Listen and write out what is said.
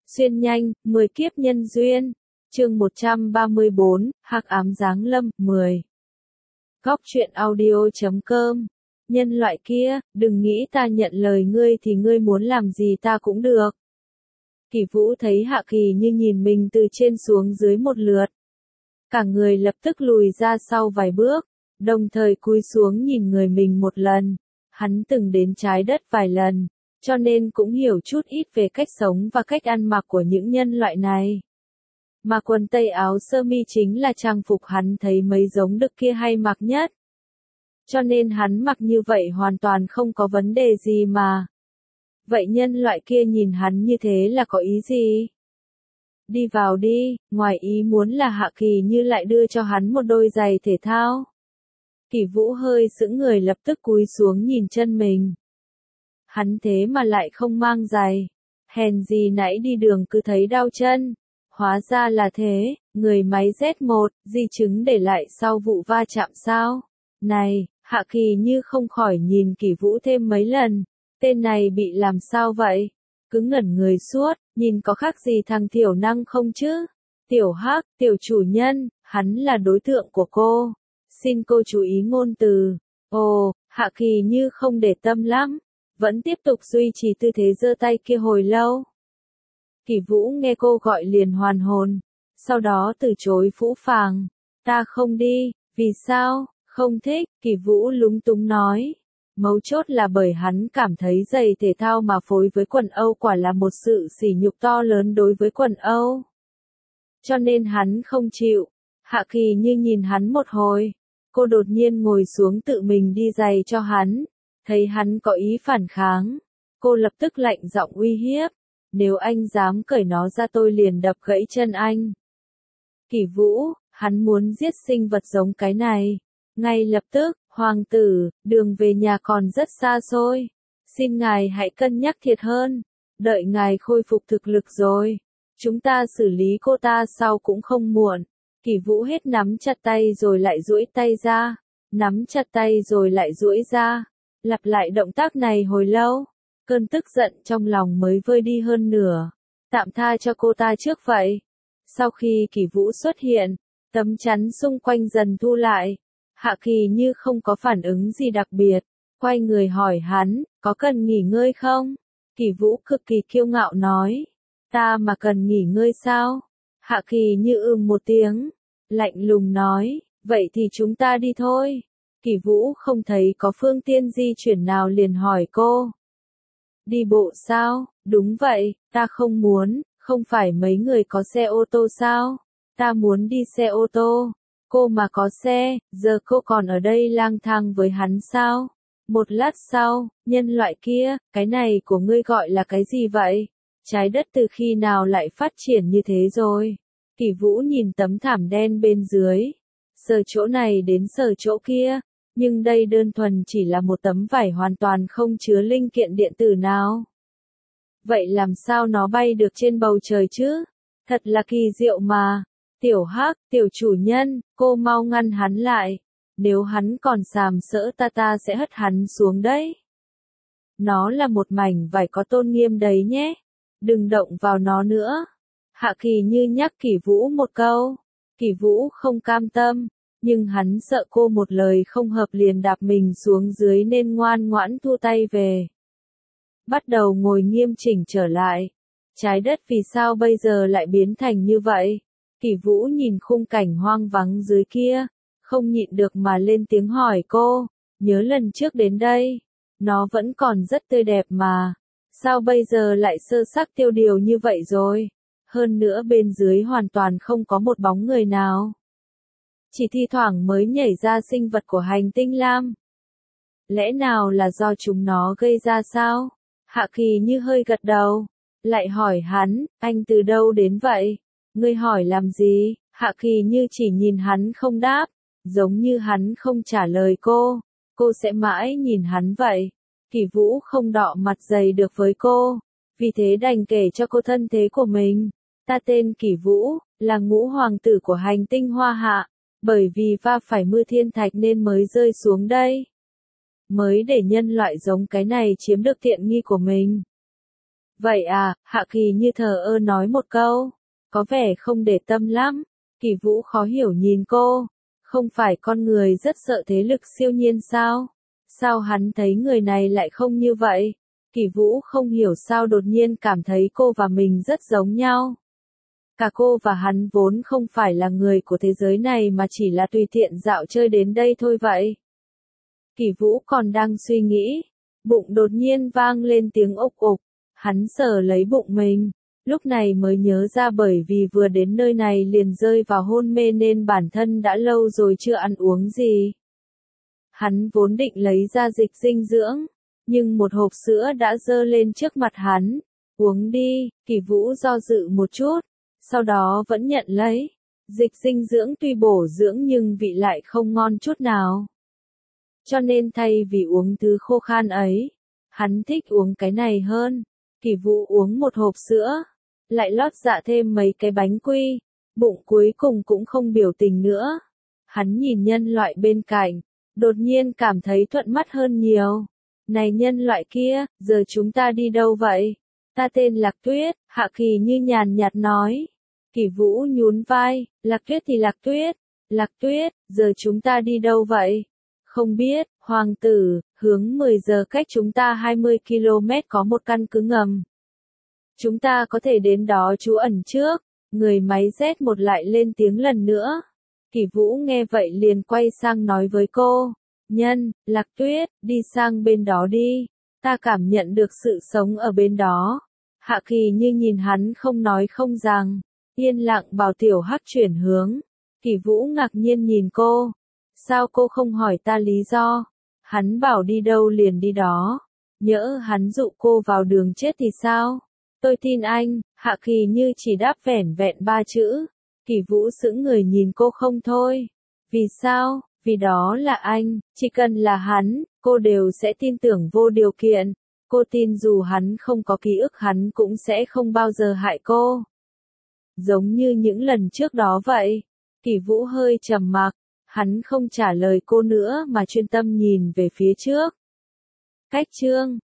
Xuyên nhanh, 10 kiếp nhân duyên. Chương 134, Hắc ám giáng lâm, 10. Góc truyện audio.com. Nhân loại kia, đừng nghĩ ta nhận lời ngươi thì ngươi muốn làm gì ta cũng được. Kỷ Vũ thấy Hạ Kỳ Như nhìn mình từ trên xuống dưới một lượt. Cả người lập tức lùi ra sau vài bước, đồng thời cúi xuống nhìn người mình một lần. Hắn từng đến trái đất vài lần, cho nên cũng hiểu chút ít về cách sống và cách ăn mặc của những nhân loại này. Mà quần tây áo sơ mi chính là trang phục hắn thấy mấy giống đực kia hay mặc nhất. Cho nên hắn mặc như vậy hoàn toàn không có vấn đề gì mà. Vậy nhân loại kia nhìn hắn như thế là có ý gì? Đi vào đi, ngoài ý muốn là Hạ Kỳ Như lại đưa cho hắn một đôi giày thể thao. Kỷ Vũ hơi sững người lập tức cúi xuống nhìn chân mình. Hắn thế mà lại không mang giày. Hèn gì nãy đi đường cứ thấy đau chân. Hóa ra là thế, người máy Z1, di chứng để lại sau vụ va chạm sao? Này, Hạ Kỳ Như không khỏi nhìn Kỷ Vũ thêm mấy lần. Tên này bị làm sao vậy? Cứ ngẩn người suốt, nhìn có khác gì thằng thiểu năng không chứ? Tiểu Hắc, tiểu chủ nhân, hắn là đối tượng của cô. Xin cô chú ý ngôn từ. Ồ, Hạ Kỳ Như không để tâm lắm. Vẫn tiếp tục duy trì tư thế giơ tay kia hồi lâu. Kỷ Vũ nghe cô gọi liền hoàn hồn. Sau đó từ chối phũ phàng. Ta không đi, vì sao? Không thích, Kỷ Vũ lúng túng nói. Mấu chốt là bởi hắn cảm thấy giày thể thao mà phối với quần Âu quả là một sự sỉ nhục to lớn đối với quần Âu. Cho nên hắn không chịu. Hạ Kỳ Như nhìn hắn một hồi. Cô đột nhiên ngồi xuống tự mình đi giày cho hắn. Thấy hắn có ý phản kháng. Cô lập tức lạnh giọng uy hiếp. Nếu anh dám cởi nó ra tôi liền đập gãy chân anh. Kỷ Vũ, hắn muốn giết sinh vật giống cái này. Ngay lập tức, hoàng tử, đường về nhà còn rất xa xôi. Xin ngài hãy cân nhắc thiệt hơn. Đợi ngài khôi phục thực lực rồi. Chúng ta xử lý cô ta sau cũng không muộn. Kỷ Vũ hết nắm chặt tay rồi lại duỗi tay ra. Nắm chặt tay rồi lại duỗi ra. Lặp lại động tác này hồi lâu. Cơn tức giận trong lòng mới vơi đi hơn nửa. Tạm tha cho cô ta trước vậy. Sau khi Kỷ Vũ xuất hiện, tấm chắn xung quanh dần thu lại. Hạ Kỳ Như không có phản ứng gì đặc biệt. Quay người hỏi hắn, có cần nghỉ ngơi không? Kỷ Vũ cực kỳ kiêu ngạo nói. Ta mà cần nghỉ ngơi sao? Hạ Kỳ Như một tiếng. Lạnh lùng nói, vậy thì chúng ta đi thôi. Kỷ Vũ không thấy có phương tiện di chuyển nào liền hỏi cô. Đi bộ sao? Đúng vậy, ta không muốn, không phải mấy người có xe ô tô sao? Ta muốn đi xe ô tô. Cô mà có xe, giờ cô còn ở đây lang thang với hắn sao? Một lát sau, nhân loại kia, cái này của ngươi gọi là cái gì vậy? Trái đất từ khi nào lại phát triển như thế rồi? Kỷ Vũ nhìn tấm thảm đen bên dưới. Sờ chỗ này đến sờ chỗ kia. Nhưng đây đơn thuần chỉ là một tấm vải hoàn toàn không chứa linh kiện điện tử nào. Vậy làm sao nó bay được trên bầu trời chứ? Thật là kỳ diệu mà. Tiểu Hắc, tiểu chủ nhân, cô mau ngăn hắn lại. Nếu hắn còn sàm sỡ ta sẽ hất hắn xuống đấy. Nó là một mảnh vải có tôn nghiêm đấy nhé. Đừng động vào nó nữa. Hạ Kỳ Như nhắc Kỷ Vũ một câu. Kỷ Vũ không cam tâm. Nhưng hắn sợ cô một lời không hợp liền đạp mình xuống dưới nên ngoan ngoãn thu tay về. Bắt đầu ngồi nghiêm chỉnh trở lại. Trái đất vì sao bây giờ lại biến thành như vậy? Kỷ Vũ nhìn khung cảnh hoang vắng dưới kia. Không nhịn được mà lên tiếng hỏi cô. Nhớ lần trước đến đây. Nó vẫn còn rất tươi đẹp mà. Sao bây giờ lại sơ xác tiêu điều như vậy rồi? Hơn nữa bên dưới hoàn toàn không có một bóng người nào. Chỉ thi thoảng mới nhảy ra sinh vật của hành tinh Lam. Lẽ nào là do chúng nó gây ra sao? Hạ Kỳ Như hơi gật đầu. Lại hỏi hắn, anh từ đâu đến vậy? Ngươi hỏi làm gì? Hạ Kỳ Như chỉ nhìn hắn không đáp. Giống như hắn không trả lời cô. Cô sẽ mãi nhìn hắn vậy. Kỷ Vũ không đọ mặt dày được với cô. Vì thế đành kể cho cô thân thế của mình. Ta tên Kỷ Vũ, là ngũ hoàng tử của hành tinh Hoa Hạ. Bởi vì va phải mưa thiên thạch nên mới rơi xuống đây. Mới để nhân loại giống cái này chiếm được tiện nghi của mình. Vậy à, Hạ Kỳ như thờ ơ nói một câu, có vẻ không để tâm lắm. Kỳ Vũ khó hiểu nhìn cô, không phải con người rất sợ thế lực siêu nhiên sao? Sao hắn thấy người này lại không như vậy? Kỳ Vũ không hiểu sao đột nhiên cảm thấy cô và mình rất giống nhau. Cả cô và hắn vốn không phải là người của thế giới này mà chỉ là tùy tiện dạo chơi đến đây thôi vậy. Kỳ Vũ còn đang suy nghĩ, bụng đột nhiên vang lên tiếng ộc ộc, hắn sờ lấy bụng mình, lúc này mới nhớ ra bởi vì vừa đến nơi này liền rơi vào hôn mê nên bản thân đã lâu rồi chưa ăn uống gì. Hắn vốn định lấy ra dịch dinh dưỡng, nhưng một hộp sữa đã dơ lên trước mặt hắn, uống đi. Kỳ Vũ do dự một chút, sau đó vẫn nhận lấy. Dịch dinh dưỡng tuy bổ dưỡng nhưng vị lại không ngon chút nào. Cho nên thay vì uống thứ khô khan ấy, hắn thích uống cái này hơn. Kỳ Vũ uống một hộp sữa, lại lót dạ thêm mấy cái bánh quy, bụng cuối cùng cũng không biểu tình nữa. Hắn nhìn nhân loại bên cạnh, đột nhiên cảm thấy thuận mắt hơn nhiều. Này nhân loại kia, giờ chúng ta đi đâu vậy? Ta tên Lạc Tuyết, Hạ Kỳ như nhàn nhạt nói. Kỳ Vũ nhún vai, Lạc Tuyết thì Lạc Tuyết. Lạc Tuyết, giờ chúng ta đi đâu vậy? Không biết, hoàng tử, hướng 10 giờ cách chúng ta 20 km có một căn cứ ngầm. Chúng ta có thể đến đó trú ẩn trước. Người máy Z1 lại lên tiếng lần nữa. Kỳ Vũ nghe vậy liền quay sang nói với cô. Lạc Tuyết, đi sang bên đó đi. Ta cảm nhận được sự sống ở bên đó. Hạ Kỳ như nhìn hắn không nói không rằng. Yên lặng bảo Tiểu Hắc chuyển hướng. Kỳ Vũ ngạc nhiên nhìn cô. Sao cô không hỏi ta lý do? Hắn bảo đi đâu liền đi đó. Nhỡ hắn dụ cô vào đường chết thì sao? Tôi tin anh. Hạ Kỳ như chỉ đáp vẻn vẹn 3 chữ. Kỳ Vũ sững người nhìn cô không thôi. Vì sao? Vì đó là anh, chỉ cần là hắn, cô đều sẽ tin tưởng vô điều kiện. Cô tin dù hắn không có ký ức hắn cũng sẽ không bao giờ hại cô. Giống như những lần trước đó vậy. Kỳ Vũ hơi trầm mặc, hắn không trả lời cô nữa mà chuyên tâm nhìn về phía trước. Cách chương